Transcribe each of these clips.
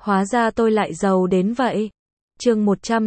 Hóa ra tôi lại giàu đến vậy. Chương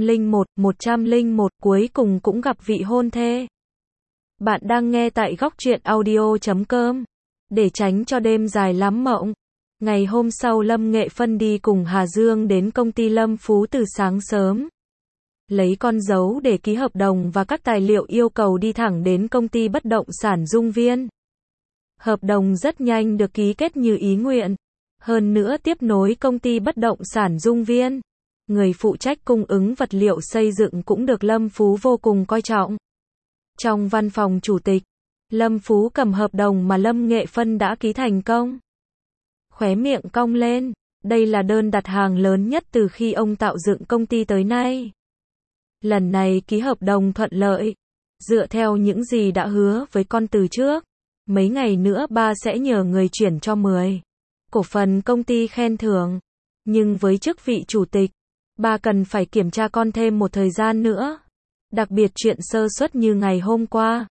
101, cuối cùng cũng gặp vị hôn thê. Bạn đang nghe tại góc truyện audio.com. Để tránh cho đêm dài lắm mộng. Ngày hôm sau Lâm Nghệ Phân đi cùng Hà Dương đến công ty Lâm Phú từ sáng sớm. Lấy con dấu để ký hợp đồng và các tài liệu yêu cầu đi thẳng đến công ty bất động sản Dung Viên. Hợp đồng rất nhanh được ký kết như ý nguyện. Hơn nữa tiếp nối công ty bất động sản Dung Viên. Người phụ trách cung ứng vật liệu xây dựng cũng được Lâm Phú vô cùng coi trọng. Trong văn phòng chủ tịch, Lâm Phú cầm hợp đồng mà Lâm Nghệ Phân đã ký thành công. Khóe miệng cong lên, đây là đơn đặt hàng lớn nhất từ khi ông tạo dựng công ty tới nay. Lần này ký hợp đồng thuận lợi, dựa theo những gì đã hứa với con từ trước, mấy ngày nữa ba sẽ nhờ người chuyển cho 10 cổ phần công ty khen thưởng. Nhưng với chức vị chủ tịch, ba cần phải kiểm tra con thêm một thời gian nữa. Đặc biệt chuyện sơ suất như ngày hôm qua.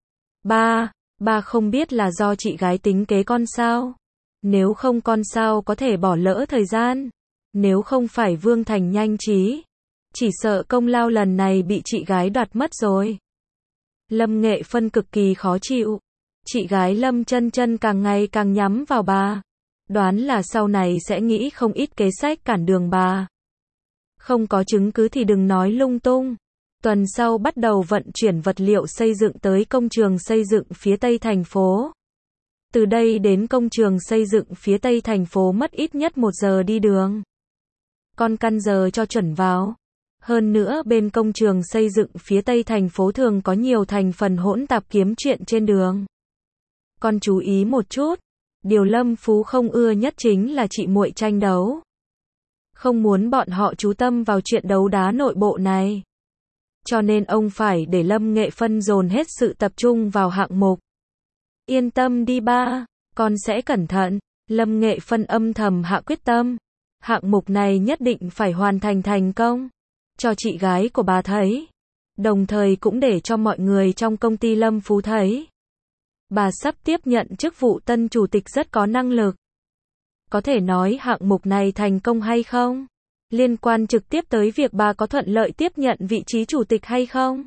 Ba không biết là do chị gái tính kế con sao? Nếu không con sao có thể bỏ lỡ thời gian? Nếu không phải Vương Thành nhanh trí, chỉ sợ công lao lần này bị chị gái đoạt mất rồi. Lâm Nghệ Phân cực kỳ khó chịu. Chị gái Lâm Chân Chân càng ngày càng nhắm vào bà. Đoán là sau này sẽ nghĩ không ít kế sách cản đường bà. Không có chứng cứ thì đừng nói lung tung. Tuần sau bắt đầu vận chuyển vật liệu xây dựng tới công trường xây dựng phía tây thành phố. Từ đây đến công trường xây dựng phía tây thành phố mất ít nhất 1 giờ đi đường. Con căn giờ cho chuẩn vào. Hơn nữa bên công trường xây dựng phía tây thành phố thường có nhiều thành phần hỗn tạp kiếm chuyện trên đường. Con chú ý một chút. Điều Lâm Phú không ưa nhất chính là chị muội tranh đấu. Không muốn bọn họ chú tâm vào chuyện đấu đá nội bộ này. Cho nên ông phải để Lâm Nghệ Phân dồn hết sự tập trung vào hạng mục. Yên tâm đi ba, con sẽ cẩn thận. Lâm Nghệ Phân âm thầm hạ quyết tâm. Hạng mục này nhất định phải hoàn thành thành công. Cho chị gái của bà thấy. Đồng thời cũng để cho mọi người trong công ty Lâm Phú thấy. Bà sắp tiếp nhận chức vụ tân chủ tịch rất có năng lực. Có thể nói hạng mục này thành công hay không? Liên quan trực tiếp tới việc bà có thuận lợi tiếp nhận vị trí chủ tịch hay không?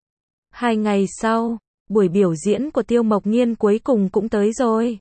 2 ngày sau, buổi biểu diễn của Tiêu Mộc Nghiên cuối cùng cũng tới rồi.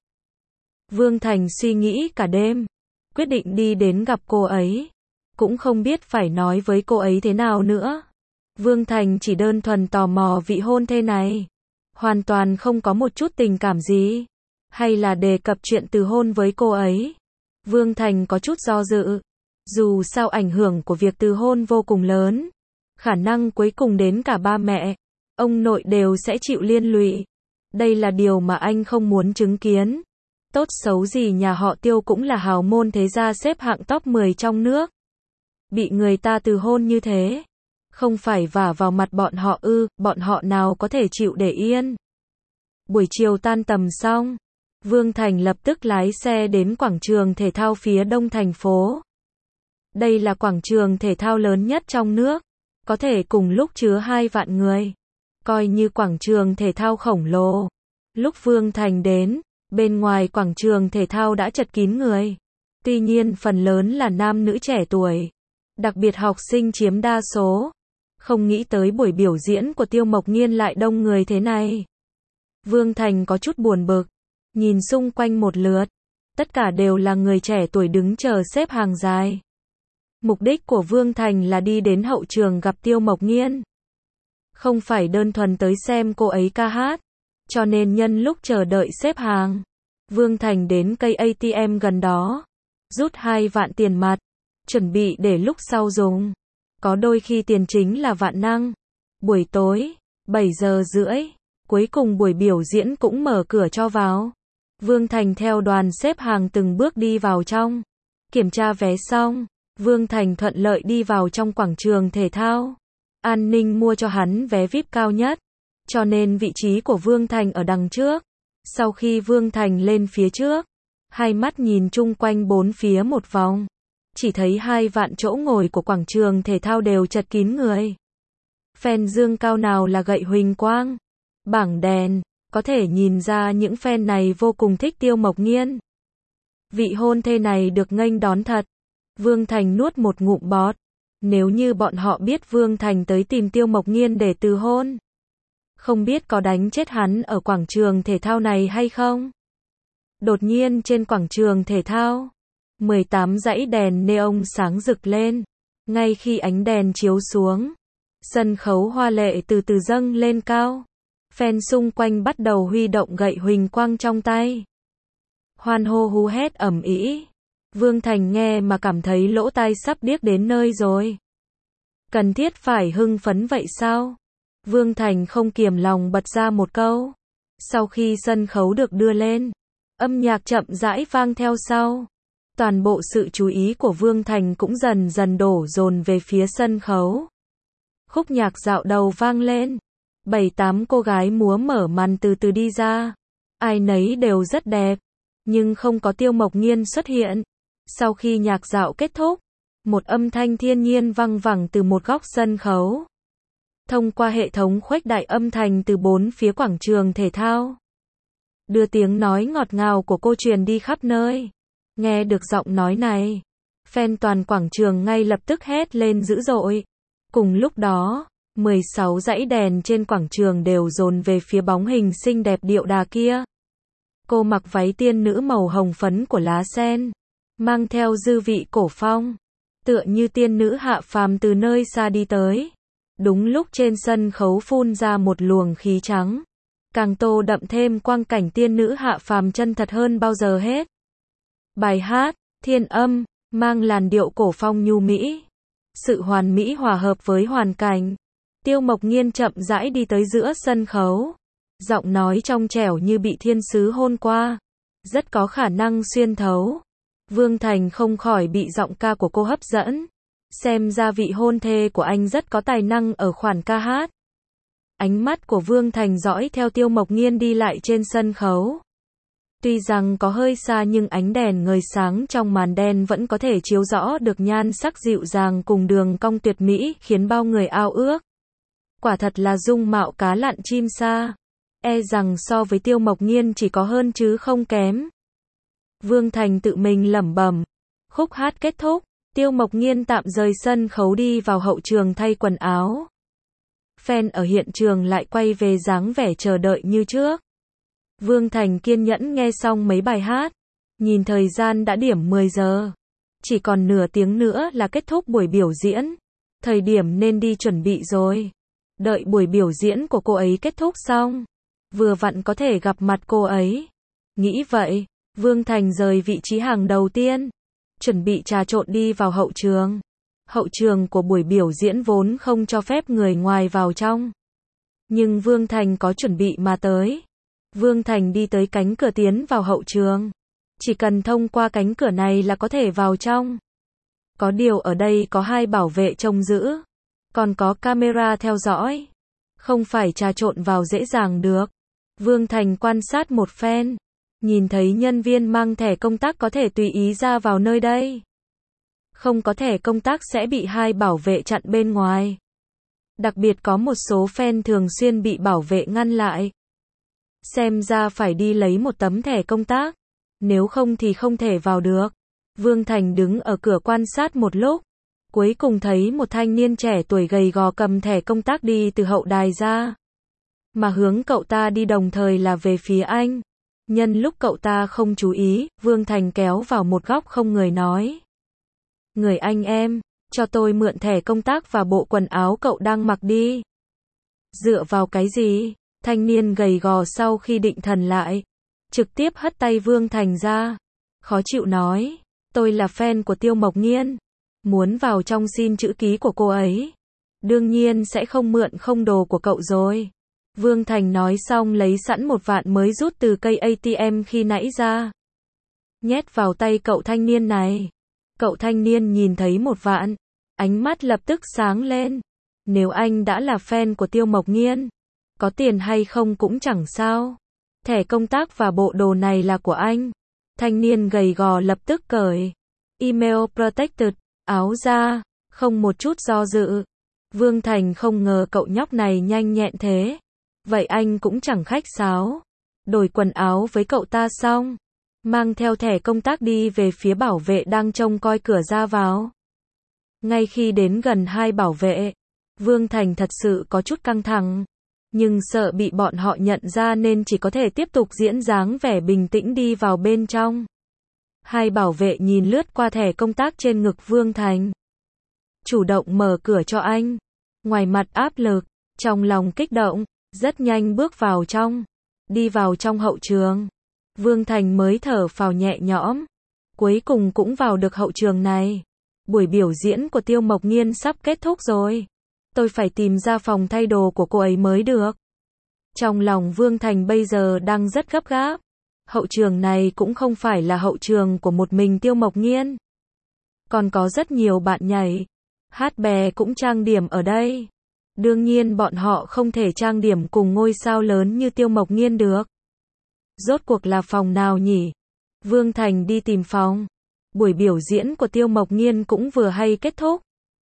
Vương Thành suy nghĩ cả đêm, quyết định đi đến gặp cô ấy. Cũng không biết phải nói với cô ấy thế nào nữa. Vương Thành chỉ đơn thuần tò mò vị hôn thê này. Hoàn toàn không có một chút tình cảm gì. Hay là đề cập chuyện từ hôn với cô ấy. Vương Thành có chút do dự. Dù sao ảnh hưởng của việc từ hôn vô cùng lớn. Khả năng cuối cùng đến cả ba mẹ, ông nội đều sẽ chịu liên lụy. Đây là điều mà anh không muốn chứng kiến. Tốt xấu gì nhà họ Tiêu cũng là hào môn thế gia xếp hạng top 10 trong nước. Bị người ta từ hôn như thế. Không phải vả vào mặt bọn họ ư, bọn họ nào có thể chịu để yên. Buổi chiều tan tầm xong, Vương Thành lập tức lái xe đến quảng trường thể thao phía đông thành phố. Đây là quảng trường thể thao lớn nhất trong nước, có thể cùng lúc chứa 2 vạn người. Coi như quảng trường thể thao khổng lồ. Lúc Vương Thành đến, bên ngoài quảng trường thể thao đã chật kín người. Tuy nhiên phần lớn là nam nữ trẻ tuổi. Đặc biệt học sinh chiếm đa số. Không nghĩ tới buổi biểu diễn của Tiêu Mộc Nghiên lại đông người thế này. Vương Thành có chút buồn bực. Nhìn xung quanh một lượt. Tất cả đều là người trẻ tuổi đứng chờ xếp hàng dài. Mục đích của Vương Thành là đi đến hậu trường gặp Tiêu Mộc Nghiên. Không phải đơn thuần tới xem cô ấy ca hát. Cho nên nhân lúc chờ đợi xếp hàng, Vương Thành đến cây ATM gần đó. Rút 2 vạn tiền mặt. Chuẩn bị để lúc sau dùng. Có đôi khi tiền chính là vạn năng. Buổi tối, 7 giờ rưỡi, cuối cùng buổi biểu diễn cũng mở cửa cho vào. Vương Thành theo đoàn xếp hàng từng bước đi vào trong. Kiểm tra vé xong, Vương Thành thuận lợi đi vào trong quảng trường thể thao. An ninh mua cho hắn vé VIP cao nhất. Cho nên vị trí của Vương Thành ở đằng trước. Sau khi Vương Thành lên phía trước, hai mắt nhìn chung quanh bốn phía một vòng. Chỉ thấy 2 vạn chỗ ngồi của quảng trường thể thao đều chật kín người. Fan dương cao nào là gậy huỳnh quang. Bảng đèn, có thể nhìn ra những fan này vô cùng thích Tiêu Mộc Nghiên. Vị hôn thê này được nghênh đón thật Vương Thành nuốt một ngụm bọt. Nếu như bọn họ biết Vương Thành tới tìm Tiêu Mộc Nghiên để từ hôn, không biết có đánh chết hắn ở quảng trường thể thao này hay không? Đột nhiên trên quảng trường thể thao, 18 dãy đèn neon sáng rực lên. Ngay khi ánh đèn chiếu xuống, sân khấu hoa lệ từ từ dâng lên cao. Fan xung quanh bắt đầu huy động gậy huỳnh quang trong tay. Hoan hô hú hét ầm ĩ. Vương Thành nghe mà cảm thấy lỗ tai sắp điếc đến nơi rồi. Cần thiết phải hưng phấn vậy sao? Vương Thành không kiềm lòng bật ra một câu. Sau khi sân khấu được đưa lên, âm nhạc chậm rãi vang theo sau. Toàn bộ sự chú ý của Vương Thành cũng dần dần đổ dồn về phía sân khấu. Khúc nhạc dạo đầu vang lên. 7-8 cô gái múa mở màn từ từ đi ra. Ai nấy đều rất đẹp, nhưng không có Tiêu Mộc Nghiên xuất hiện. Sau khi nhạc dạo kết thúc, một âm thanh thiên nhiên vang vẳng từ một góc sân khấu. Thông qua hệ thống khuếch đại âm thanh từ bốn phía quảng trường thể thao, đưa tiếng nói ngọt ngào của cô truyền đi khắp nơi. Nghe được giọng nói này, fan toàn quảng trường ngay lập tức hét lên dữ dội. Cùng lúc đó, 16 dãy đèn trên quảng trường đều dồn về phía bóng hình xinh đẹp điệu đà kia. Cô mặc váy tiên nữ màu hồng phấn của lá sen, mang theo dư vị cổ phong, tựa như tiên nữ hạ phàm từ nơi xa đi tới. Đúng lúc trên sân khấu phun ra một luồng khí trắng, càng tô đậm thêm quang cảnh tiên nữ hạ phàm chân thật hơn bao giờ hết. Bài hát, thiên âm, mang làn điệu cổ phong nhu mỹ. Sự hoàn mỹ hòa hợp với hoàn cảnh. Tiêu Mộc Nghiên chậm rãi đi tới giữa sân khấu. Giọng nói trong trẻo như bị thiên sứ hôn qua. Rất có khả năng xuyên thấu. Vương Thành không khỏi bị giọng ca của cô hấp dẫn. Xem ra vị hôn thê của anh rất có tài năng ở khoản ca hát. Ánh mắt của Vương Thành dõi theo Tiêu Mộc Nghiên đi lại trên sân khấu. Tuy rằng có hơi xa nhưng ánh đèn ngời sáng trong màn đen vẫn có thể chiếu rõ được nhan sắc dịu dàng cùng đường cong tuyệt mỹ khiến bao người ao ước. Quả thật là dung mạo cá lặn chim sa. E rằng so với Tiêu Mộc Nghiên chỉ có hơn chứ không kém. Vương Thành tự mình lẩm bẩm. Khúc hát kết thúc, Tiêu Mộc Nghiên tạm rời sân khấu đi vào hậu trường thay quần áo. Fan ở hiện trường lại quay về dáng vẻ chờ đợi như trước. Vương Thành kiên nhẫn nghe xong mấy bài hát. Nhìn thời gian đã điểm 10 giờ. Chỉ còn nửa tiếng nữa là kết thúc buổi biểu diễn. Thời điểm nên đi chuẩn bị rồi. Đợi buổi biểu diễn của cô ấy kết thúc xong, vừa vặn có thể gặp mặt cô ấy. Nghĩ vậy, Vương Thành rời vị trí hàng đầu tiên, chuẩn bị trà trộn đi vào hậu trường. Hậu trường của buổi biểu diễn vốn không cho phép người ngoài vào trong. Nhưng Vương Thành có chuẩn bị mà tới. Vương Thành đi tới cánh cửa tiến vào hậu trường. Chỉ cần thông qua cánh cửa này là có thể vào trong. Có điều ở đây có 2 bảo vệ trông giữ. Còn có camera theo dõi. Không phải trà trộn vào dễ dàng được. Vương Thành quan sát một phen. Nhìn thấy nhân viên mang thẻ công tác có thể tùy ý ra vào nơi đây. Không có thẻ công tác sẽ bị 2 bảo vệ chặn bên ngoài. Đặc biệt có một số fan thường xuyên bị bảo vệ ngăn lại. Xem ra phải đi lấy một tấm thẻ công tác. Nếu không thì không thể vào được. Vương Thành đứng ở cửa quan sát một lúc. Cuối cùng thấy một thanh niên trẻ tuổi gầy gò cầm thẻ công tác đi từ hậu đài ra. Mà hướng cậu ta đi đồng thời là về phía anh. Nhân lúc cậu ta không chú ý, Vương Thành kéo vào một góc không người nói. Người anh em, cho tôi mượn thẻ công tác và bộ quần áo cậu đang mặc đi. Dựa vào cái gì? Thanh niên gầy gò sau khi định thần lại, trực tiếp hất tay Vương Thành ra. Khó chịu nói, tôi là fan của Tiêu Mộc Nghiên. Muốn vào trong xin chữ ký của cô ấy. Đương nhiên sẽ không mượn không đồ của cậu rồi. Vương Thành nói xong lấy sẵn 1 vạn mới rút từ cây ATM khi nãy ra. Nhét vào tay cậu thanh niên này. Cậu thanh niên nhìn thấy 1 vạn. Ánh mắt lập tức sáng lên. Nếu anh đã là fan của Tiêu Mộc Nghiên, có tiền hay không cũng chẳng sao. Thẻ công tác và bộ đồ này là của anh. Thanh niên gầy gò lập tức cởi Email Protected áo ra, không một chút do dự. Vương Thành không ngờ cậu nhóc này nhanh nhẹn thế. Vậy anh cũng chẳng khách sáo. Đổi quần áo với cậu ta xong. mang theo thẻ công tác đi về phía bảo vệ đang trông coi cửa ra vào. Ngay khi đến gần hai bảo vệ, Vương Thành thật sự có chút căng thẳng, nhưng sợ bị bọn họ nhận ra nên chỉ có thể tiếp tục diễn dáng vẻ bình tĩnh đi vào bên trong. Hai bảo vệ nhìn lướt qua thẻ công tác trên ngực Vương Thành, chủ động mở cửa cho anh, ngoài mặt áp lực, trong lòng kích động, rất nhanh bước vào trong. Đi vào trong hậu trường, Vương Thành mới thở phào nhẹ nhõm, cuối cùng cũng vào được hậu trường này. Buổi biểu diễn của Tiêu Mộc Nghiên sắp kết thúc rồi, tôi phải tìm ra phòng thay đồ của cô ấy mới được. Trong lòng Vương Thành bây giờ đang rất gấp gáp. Hậu trường này cũng không phải là hậu trường của một mình Tiêu Mộc Nghiên, còn có rất nhiều bạn nhảy, hát bè cũng trang điểm ở đây. Đương nhiên bọn họ không thể trang điểm cùng ngôi sao lớn như Tiêu Mộc Nghiên được. Rốt cuộc là phòng nào nhỉ? Vương Thành đi tìm phòng. Buổi biểu diễn của Tiêu Mộc Nghiên cũng vừa hay kết thúc.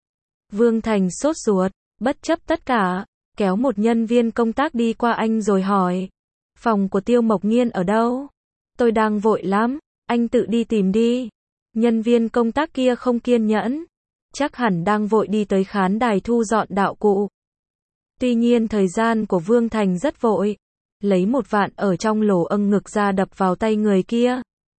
Vương Thành sốt ruột, bất chấp tất cả, kéo một nhân viên công tác đi qua anh rồi hỏi. Phòng của Tiêu Mộc Nghiên ở đâu? Tôi đang vội lắm, anh tự đi tìm đi. Nhân viên công tác kia không kiên nhẫn, chắc hẳn đang vội đi tới khán đài thu dọn đạo cụ. Tuy nhiên thời gian của Vương Thành rất vội, lấy một vạn ở trong lỗ âng ngực ra đập vào tay người kia,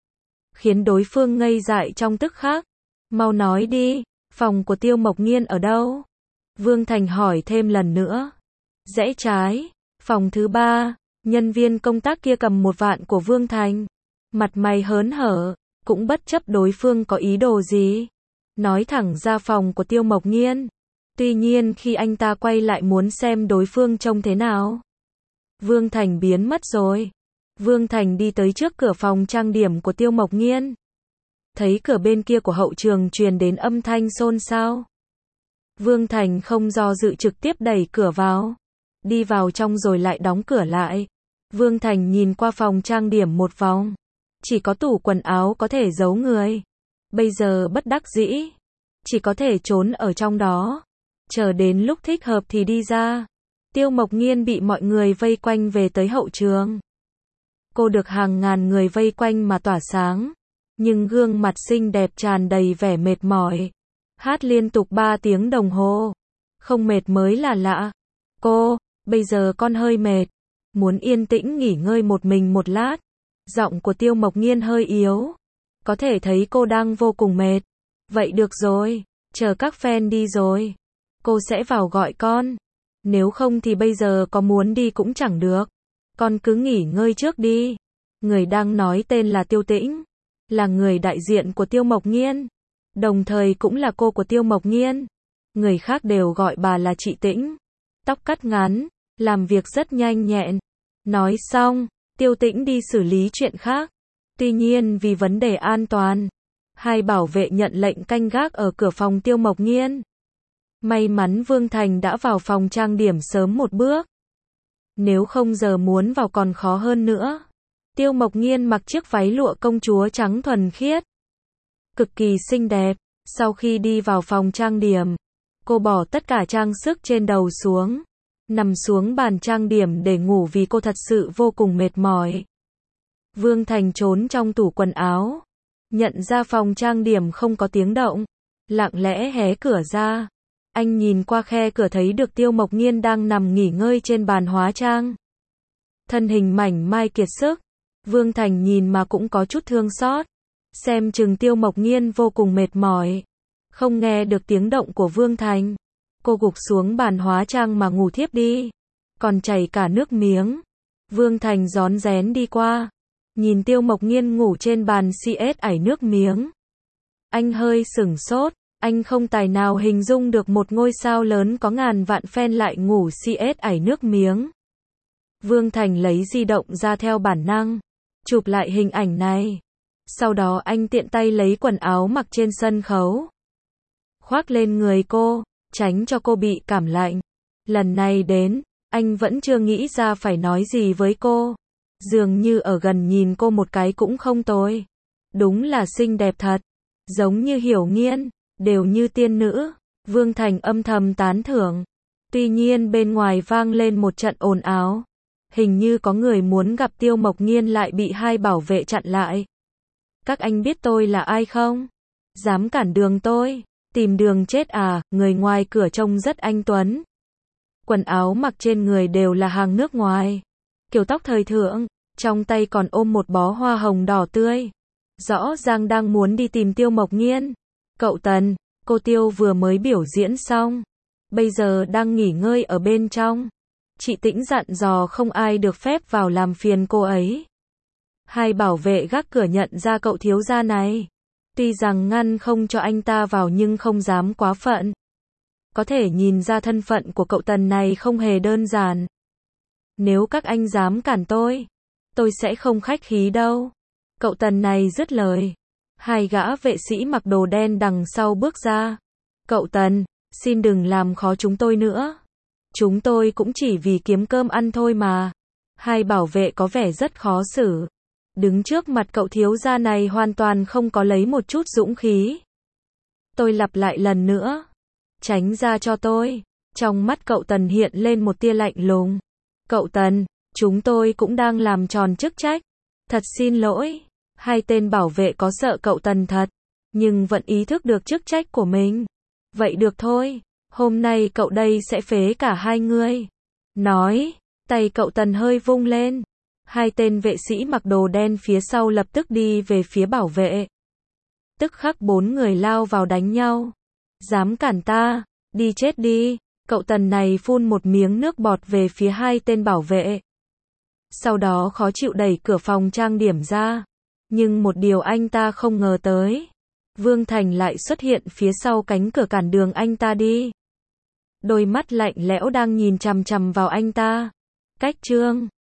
khiến đối phương ngây dại trong tức khắc. Mau nói đi, phòng của Tiêu Mộc Nghiên ở đâu? Vương Thành hỏi thêm lần nữa. Rẽ trái, phòng thứ 3, nhân viên công tác kia cầm một vạn của Vương Thành, mặt mày hớn hở, cũng bất chấp đối phương có ý đồ gì, nói thẳng ra phòng của Tiêu Mộc Nghiên. Tuy nhiên khi anh ta quay lại muốn xem đối phương trông thế nào, Vương Thành biến mất rồi. Vương Thành đi tới trước cửa phòng trang điểm của Tiêu Mộc Nghiên, thấy cửa bên kia của hậu trường truyền đến âm thanh xôn xao. Vương Thành không do dự trực tiếp đẩy cửa vào, đi vào trong rồi lại đóng cửa lại. Vương Thành nhìn qua phòng trang điểm một vòng, chỉ có tủ quần áo có thể giấu người. Bây giờ bất đắc dĩ, chỉ có thể trốn ở trong đó, chờ đến lúc thích hợp thì đi ra. Tiêu Mộc Nghiên bị mọi người vây quanh về tới hậu trường. Cô được hàng ngàn người vây quanh mà tỏa sáng, nhưng gương mặt xinh đẹp tràn đầy vẻ mệt mỏi. Hát liên tục 3 tiếng đồng hồ, không mệt mới là lạ. Cô, bây giờ con hơi mệt, muốn yên tĩnh nghỉ ngơi một mình một lát. Giọng của Tiêu Mộc Nghiên hơi yếu, có thể thấy cô đang vô cùng mệt. Vậy được rồi, chờ các fan đi rồi, cô sẽ vào gọi con. Nếu không thì bây giờ có muốn đi cũng chẳng được. Con cứ nghỉ ngơi trước đi. Người đang nói tên là Tiêu Tĩnh, là người đại diện của Tiêu Mộc Nghiên, đồng thời cũng là cô của Tiêu Mộc Nghiên. Người khác đều gọi bà là chị Tĩnh. Tóc cắt ngắn, làm việc rất nhanh nhẹn. Nói xong, Tiêu Tĩnh đi xử lý chuyện khác. Tuy nhiên vì vấn đề an toàn, hai bảo vệ nhận lệnh canh gác ở cửa phòng Tiêu Mộc Nghiên. May mắn Vương Thành đã vào phòng trang điểm sớm một bước. Nếu không giờ muốn vào còn khó hơn nữa. Tiêu Mộc Nghiên mặc chiếc váy lụa công chúa trắng thuần khiết, cực kỳ xinh đẹp. Sau khi đi vào phòng trang điểm, cô bỏ tất cả trang sức trên đầu xuống, nằm xuống bàn trang điểm để ngủ vì cô thật sự vô cùng mệt mỏi. Vương Thành trốn trong tủ quần áo, nhận ra phòng trang điểm không có tiếng động, lặng lẽ hé cửa ra. Anh nhìn qua khe cửa thấy được Tiêu Mộc Nghiên đang nằm nghỉ ngơi trên bàn hóa trang, thân hình mảnh mai kiệt sức. Vương Thành nhìn mà cũng có chút thương xót, xem chừng Tiêu Mộc Nghiên vô cùng mệt mỏi. Không nghe được tiếng động của Vương Thành, cô gục xuống bàn hóa trang mà ngủ thiếp đi, còn chảy cả nước miếng. Vương Thành rón rén đi qua, nhìn Tiêu Mộc Nghiên ngủ trên bàn CS ảy nước miếng. Anh hơi sửng sốt, anh không tài nào hình dung được một ngôi sao lớn có ngàn vạn fan lại ngủ CS ảy nước miếng. Vương Thành lấy di động ra theo bản năng, chụp lại hình ảnh này. Sau đó anh tiện tay lấy quần áo mặc trên sân khấu, khoác lên người cô, tránh cho cô bị cảm lạnh. Lần này đến, anh vẫn chưa nghĩ ra phải nói gì với cô. Dường như ở gần nhìn cô một cái cũng không tồi. Đúng là xinh đẹp thật, giống như Hiểu Nghiên, đều như tiên nữ. Vương Thành âm thầm tán thưởng. Tuy nhiên bên ngoài vang lên một trận ồn ào. Hình như có người muốn gặp Tiêu Mộc Nghiên lại bị hai bảo vệ chặn lại. Các anh biết tôi là ai không? Dám cản đường tôi? Tìm đường chết à? Người ngoài cửa trông rất anh tuấn. Quần áo mặc trên người đều là hàng nước ngoài. Kiểu tóc thời thượng, trong tay còn ôm một bó hoa hồng đỏ tươi. Rõ ràng đang muốn đi tìm Tiêu Mộc Nghiên. Cậu Tần, cô Tiêu vừa mới biểu diễn xong. Bây giờ đang nghỉ ngơi ở bên trong. Chị Tĩnh dặn dò không ai được phép vào làm phiền cô ấy. Hai bảo vệ gác cửa nhận ra cậu thiếu gia này. Tuy rằng ngăn không cho anh ta vào nhưng không dám quá phận. Có thể nhìn ra thân phận của cậu Tần này không hề đơn giản. Nếu các anh dám cản tôi sẽ không khách khí đâu. Cậu Tần này dứt lời. Hai gã vệ sĩ mặc đồ đen đằng sau bước ra. Cậu Tần, xin đừng làm khó chúng tôi nữa. Chúng tôi cũng chỉ vì kiếm cơm ăn thôi mà. Hai bảo vệ có vẻ rất khó xử. Đứng trước mặt cậu thiếu gia này hoàn toàn không có lấy một chút dũng khí. Tôi lặp lại lần nữa. Tránh ra cho tôi. Trong mắt cậu Tần hiện lên một tia lạnh lùng. Cậu Tần, chúng tôi cũng đang làm tròn chức trách. Thật xin lỗi. Hai tên bảo vệ có sợ cậu Tần thật, nhưng vẫn ý thức được chức trách của mình. Vậy được thôi, hôm nay cậu đây sẽ phế cả hai người. Nói, tay cậu Tần hơi vung lên. Hai tên vệ sĩ mặc đồ đen phía sau lập tức đi về phía bảo vệ. Tức khắc 4 người lao vào đánh nhau. Dám cản ta, đi chết đi. Cậu Tần này phun một miếng nước bọt về phía hai tên bảo vệ. Sau đó khó chịu đẩy cửa phòng trang điểm ra. Nhưng một điều anh ta không ngờ tới. Vương Thành lại xuất hiện phía sau cánh cửa cản đường anh ta đi. Đôi mắt lạnh lẽo đang nhìn chằm chằm vào anh ta. Cách Trương,